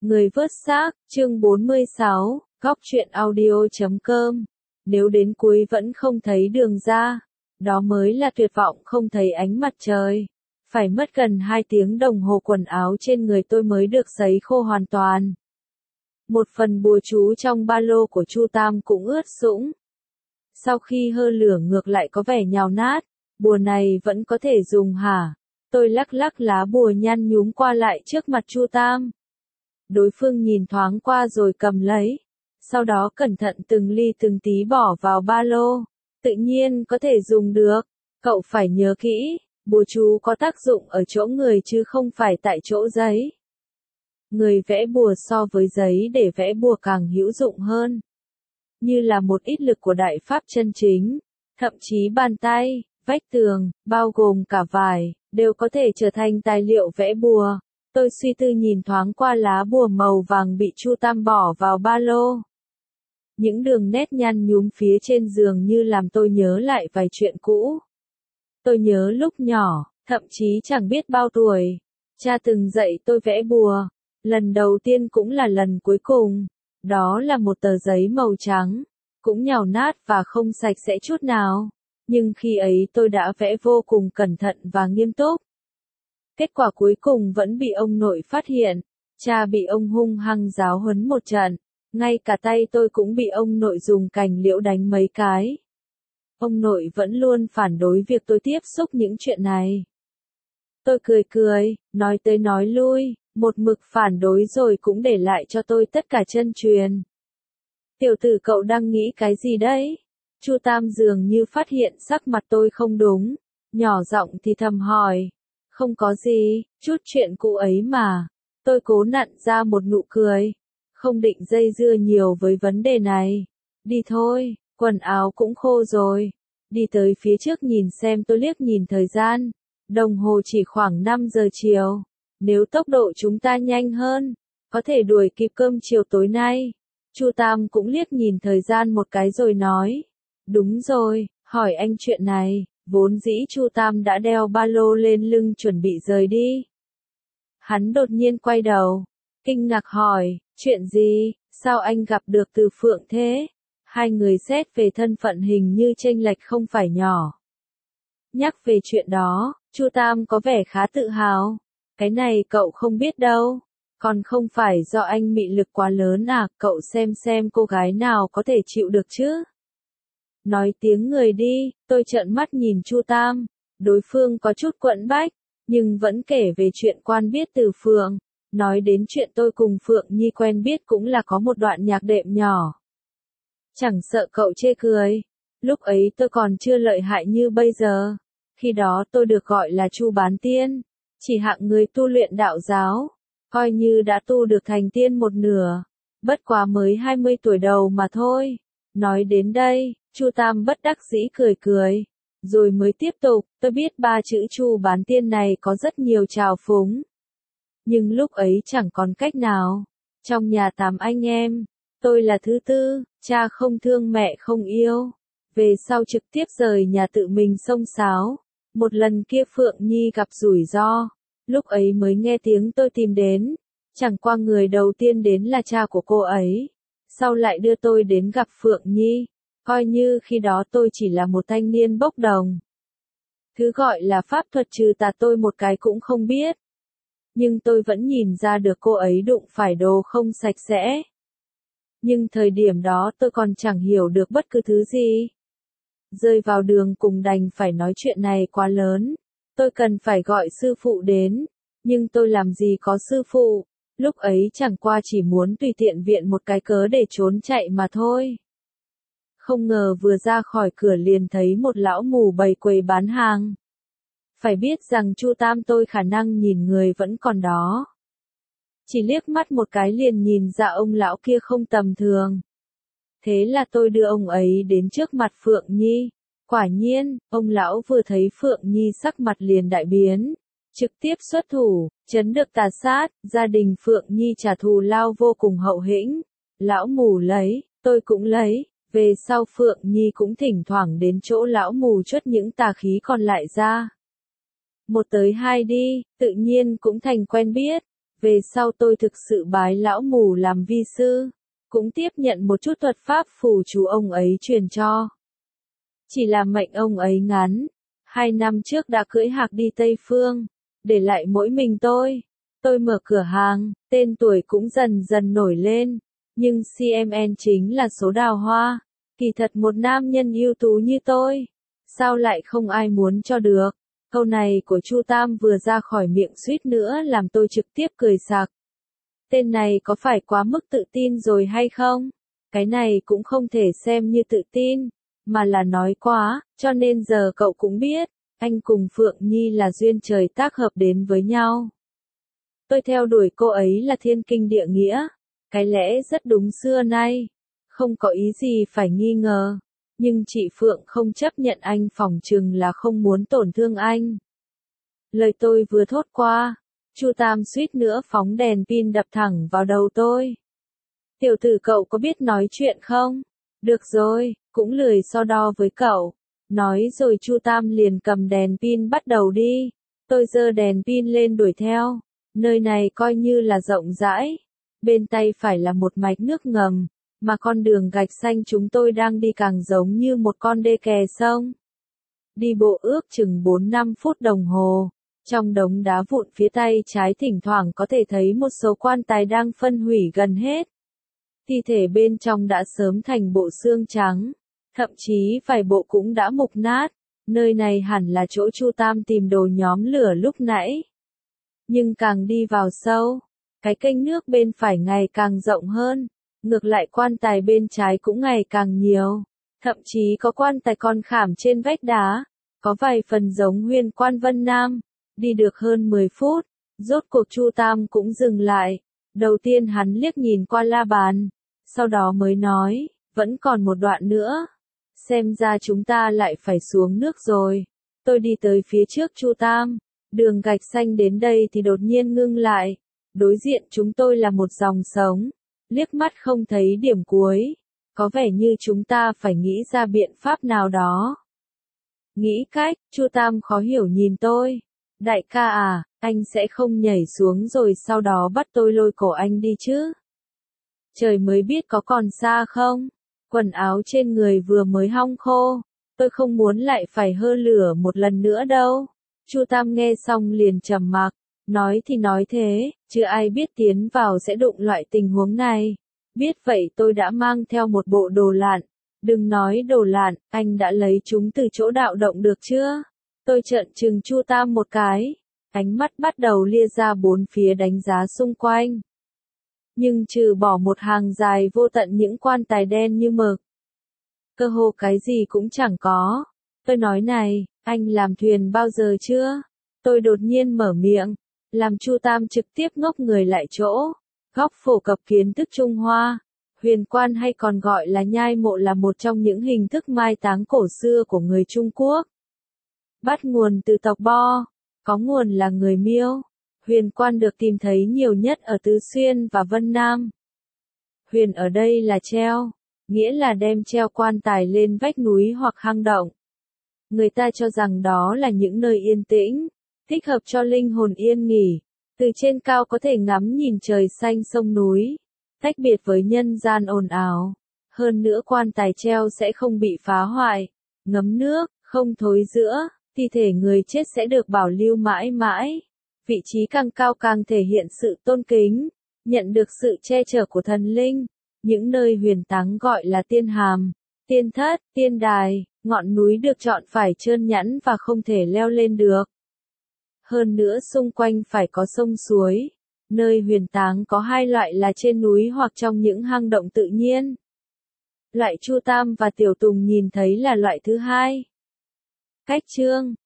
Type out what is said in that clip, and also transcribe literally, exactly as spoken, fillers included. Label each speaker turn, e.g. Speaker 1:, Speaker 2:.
Speaker 1: Người vớt xác, chương bốn mươi sáu, góc truyện audio chấm com. Nếu đến cuối vẫn không thấy đường ra, đó mới là tuyệt vọng không thấy ánh mặt trời. Phải mất gần hai tiếng đồng hồ quần áo trên người tôi mới được sấy khô hoàn toàn. Một phần bùa chú trong ba lô của Chu Tam cũng ướt sũng. Sau khi hơ lửa ngược lại có vẻ nhào nát, bùa này vẫn có thể dùng hả? Tôi lắc lắc lá bùa nhăn nhúm qua lại trước mặt Chu Tam. Đối phương nhìn thoáng qua rồi cầm lấy. Sau đó cẩn thận từng ly từng tí bỏ vào ba lô. Tự nhiên có thể dùng được. Cậu phải nhớ kỹ, bùa chú có tác dụng ở chỗ người chứ không phải tại chỗ giấy. Người vẽ bùa so với giấy để vẽ bùa càng hữu dụng hơn. Như là một ít lực của đại pháp chân chính. Thậm chí bàn tay, vách tường, bao gồm cả vải, đều có thể trở thành tài liệu vẽ bùa. Tôi suy tư nhìn thoáng qua lá bùa màu vàng bị Chu Tam bỏ vào ba lô. Những đường nét nhăn nhúm phía trên giường như làm tôi nhớ lại vài chuyện cũ. Tôi nhớ lúc nhỏ, thậm chí chẳng biết bao tuổi, cha từng dạy tôi vẽ bùa. Lần đầu tiên cũng là lần cuối cùng. Đó là một tờ giấy màu trắng, cũng nhàu nát và không sạch sẽ chút nào. Nhưng khi ấy tôi đã vẽ vô cùng cẩn thận và nghiêm túc. Kết quả cuối cùng vẫn bị ông nội phát hiện. Cha bị ông hung hăng giáo huấn một trận. Ngay cả tay tôi cũng bị ông nội dùng cành liễu đánh mấy cái. Ông nội vẫn luôn phản đối việc tôi tiếp xúc những chuyện này. Tôi cười cười, nói tới nói lui, một mực phản đối rồi cũng để lại cho tôi tất cả chân truyền. Tiểu tử cậu đang nghĩ cái gì đấy? Chu Tam dường như phát hiện sắc mặt tôi không đúng. Nhỏ giọng thì thầm hỏi. Không có gì, chút chuyện cũ ấy mà. Tôi cố nặn ra một nụ cười. Không định dây dưa nhiều với vấn đề này. Đi thôi, quần áo cũng khô rồi. Đi tới phía trước nhìn xem, tôi liếc nhìn thời gian. Đồng hồ chỉ khoảng năm giờ chiều. Nếu tốc độ chúng ta nhanh hơn, có thể đuổi kịp cơm chiều tối nay. Chu Tam cũng liếc nhìn thời gian một cái rồi nói. Đúng rồi, hỏi anh chuyện này. Vốn dĩ Chu Tam đã đeo ba lô lên lưng chuẩn bị rời đi. Hắn đột nhiên quay đầu, kinh ngạc hỏi, chuyện gì, sao anh gặp được Từ Phượng thế? Hai người xét về thân phận hình như chênh lệch không phải nhỏ. Nhắc về chuyện đó, Chu Tam có vẻ khá tự hào. Cái này cậu không biết đâu. Còn không phải do anh mị lực quá lớn à, cậu xem xem cô gái nào có thể chịu được chứ? Nói tiếng người đi, tôi trợn mắt nhìn Chu Tam. Đối phương có chút quẫn bách, nhưng vẫn kể về chuyện quan biết Từ Phượng. Nói đến chuyện tôi cùng Phượng Nhi quen biết cũng là có một đoạn nhạc đệm nhỏ. Chẳng sợ cậu chê cười. Lúc ấy tôi còn chưa lợi hại như bây giờ. Khi đó tôi được gọi là Chu Bán Tiên. Chỉ hạng người tu luyện đạo giáo. Coi như đã tu được thành tiên một nửa. Bất quá mới hai mươi tuổi đầu mà thôi. Nói đến đây, Chu Tam bất đắc dĩ cười cười. Rồi mới tiếp tục, tôi biết ba chữ Chu Bán Tiên này có rất nhiều trào phúng. Nhưng lúc ấy chẳng còn cách nào. Trong nhà tám anh em, tôi là thứ tư, cha không thương mẹ không yêu. Về sau trực tiếp rời nhà tự mình xông xáo. Một lần kia Phượng Nhi gặp rủi ro. Lúc ấy mới nghe tiếng tôi tìm đến. Chẳng qua người đầu tiên đến là cha của cô ấy. Sau lại đưa tôi đến gặp Phượng Nhi. Coi như khi đó tôi chỉ là một thanh niên bốc đồng. Thứ gọi là pháp thuật trừ tà tôi một cái cũng không biết. Nhưng tôi vẫn nhìn ra được cô ấy đụng phải đồ không sạch sẽ. Nhưng thời điểm đó tôi còn chẳng hiểu được bất cứ thứ gì. Rơi vào đường cùng đành phải nói chuyện này quá lớn. Tôi cần phải gọi sư phụ đến. Nhưng tôi làm gì có sư phụ. Lúc ấy chẳng qua chỉ muốn tùy tiện viện một cái cớ để trốn chạy mà thôi. Không ngờ vừa ra khỏi cửa liền thấy một lão mù bày quầy bán hàng. Phải biết rằng Chu Tam tôi khả năng nhìn người vẫn còn đó. Chỉ liếc mắt một cái liền nhìn ra ông lão kia không tầm thường. Thế là tôi đưa ông ấy đến trước mặt Phượng Nhi. Quả nhiên, ông lão vừa thấy Phượng Nhi sắc mặt liền đại biến. Trực tiếp xuất thủ, chấn được tà sát, gia đình Phượng Nhi trả thù lao vô cùng hậu hĩnh. Lão mù lấy, tôi cũng lấy. Về sau Phượng Nhi cũng thỉnh thoảng đến chỗ lão mù chuất những tà khí còn lại ra. Một tới hai đi, tự nhiên cũng thành quen biết. Về sau tôi thực sự bái lão mù làm vi sư, cũng tiếp nhận một chút thuật pháp phù chú ông ấy truyền cho. Chỉ là mệnh ông ấy ngắn, hai năm trước đã cưỡi hạc đi Tây Phương, để lại mỗi mình tôi. Tôi mở cửa hàng, tên tuổi cũng dần dần nổi lên, nhưng xê em en chính là số đào hoa. Kỳ thật một nam nhân ưu tú như tôi, sao lại không ai muốn cho được? Câu này của Chu Tam vừa ra khỏi miệng suýt nữa làm tôi trực tiếp cười sặc. Tên này có phải quá mức tự tin rồi hay không? Cái này cũng không thể xem như tự tin, mà là nói quá, cho nên giờ cậu cũng biết, anh cùng Phượng Nhi là duyên trời tác hợp đến với nhau. Tôi theo đuổi cô ấy là thiên kinh địa nghĩa, cái lẽ rất đúng xưa nay, không có ý gì phải nghi ngờ, nhưng chị Phượng không chấp nhận anh phỏng chừng là không muốn tổn thương anh. Lời tôi vừa thốt qua, Chu Tam suýt nữa phóng đèn pin đập thẳng vào đầu tôi. Tiểu tử cậu có biết nói chuyện không? Được rồi, cũng lười so đo với cậu. Nói rồi Chu Tam liền cầm đèn pin bắt đầu đi. Tôi giơ đèn pin lên đuổi theo. Nơi này coi như là rộng rãi. Bên tay phải là một mạch nước ngầm, mà con đường gạch xanh chúng tôi đang đi càng giống như một con đê kè sông. Đi bộ ước chừng bốn năm phút đồng hồ. Trong đống đá vụn phía tay trái thỉnh thoảng có thể thấy một số quan tài đang phân hủy gần hết. Thi thể bên trong đã sớm thành bộ xương trắng, thậm chí vài bộ cũng đã mục nát. Nơi này hẳn là chỗ Chu Tam tìm đồ nhóm lửa lúc nãy. Nhưng càng đi vào sâu, cái kênh nước bên phải ngày càng rộng hơn, ngược lại quan tài bên trái cũng ngày càng nhiều. Thậm chí có quan tài còn khảm trên vách đá, có vài phần giống Huyền Quan Vân Nam. Đi được hơn mười phút, rốt cuộc Chu Tam cũng dừng lại. Đầu tiên hắn liếc nhìn qua la bàn, sau đó mới nói, vẫn còn một đoạn nữa. Xem ra chúng ta lại phải xuống nước rồi. Tôi đi tới phía trước Chu Tam, đường gạch xanh đến đây thì đột nhiên ngưng lại. Đối diện chúng tôi là một dòng sống, liếc mắt không thấy điểm cuối. Có vẻ như chúng ta phải nghĩ ra biện pháp nào đó. Nghĩ cách, Chu Tam khó hiểu nhìn tôi. Đại ca à, anh sẽ không nhảy xuống rồi sau đó bắt tôi lôi cổ anh đi chứ? Trời mới biết có còn xa không? Quần áo trên người vừa mới hong khô, tôi không muốn lại phải hơ lửa một lần nữa đâu. Chu Tam nghe xong liền trầm mặc, nói thì nói thế, chứ ai biết tiến vào sẽ đụng loại tình huống này. Biết vậy tôi đã mang theo một bộ đồ lặn. Đừng nói đồ lặn, anh đã lấy chúng từ chỗ đạo động được chưa? Tôi trợn trừng Chu Tam một cái, ánh mắt bắt đầu lia ra bốn phía đánh giá xung quanh. Nhưng trừ bỏ một hàng dài vô tận những quan tài đen như mực, cơ hồ cái gì cũng chẳng có. Tôi nói này, anh làm thuyền bao giờ chưa? Tôi đột nhiên mở miệng, làm Chu Tam trực tiếp ngốc người lại chỗ. Góc phổ cập kiến thức Trung Hoa, huyền quan hay còn gọi là nhai mộ là một trong những hình thức mai táng cổ xưa của người Trung Quốc. Bắt nguồn từ tộc Bo, có nguồn là người Miêu. Huyền quan được tìm thấy nhiều nhất ở Tứ Xuyên và Vân Nam. Huyền ở đây là treo, nghĩa là đem treo quan tài lên vách núi hoặc hang động. Người ta cho rằng đó là những nơi yên tĩnh, thích hợp cho linh hồn yên nghỉ. Từ trên cao có thể ngắm nhìn trời xanh sông núi, tách biệt với nhân gian ồn ào. Hơn nữa quan tài treo sẽ không bị phá hoại, ngấm nước, không thối rữa. Thi thể người chết sẽ được bảo lưu mãi mãi. Vị trí càng cao càng thể hiện sự tôn kính, nhận được sự che chở của thần linh. Những nơi huyền táng gọi là tiên hàm, tiên thất, tiên đài, ngọn núi được chọn phải trơn nhẵn và không thể leo lên được. Hơn nữa xung quanh phải có sông suối. Nơi huyền táng có hai loại là trên núi hoặc trong những hang động tự nhiên. Loại Chu Tam và Tiểu Tùng nhìn thấy là loại thứ hai. Cách chương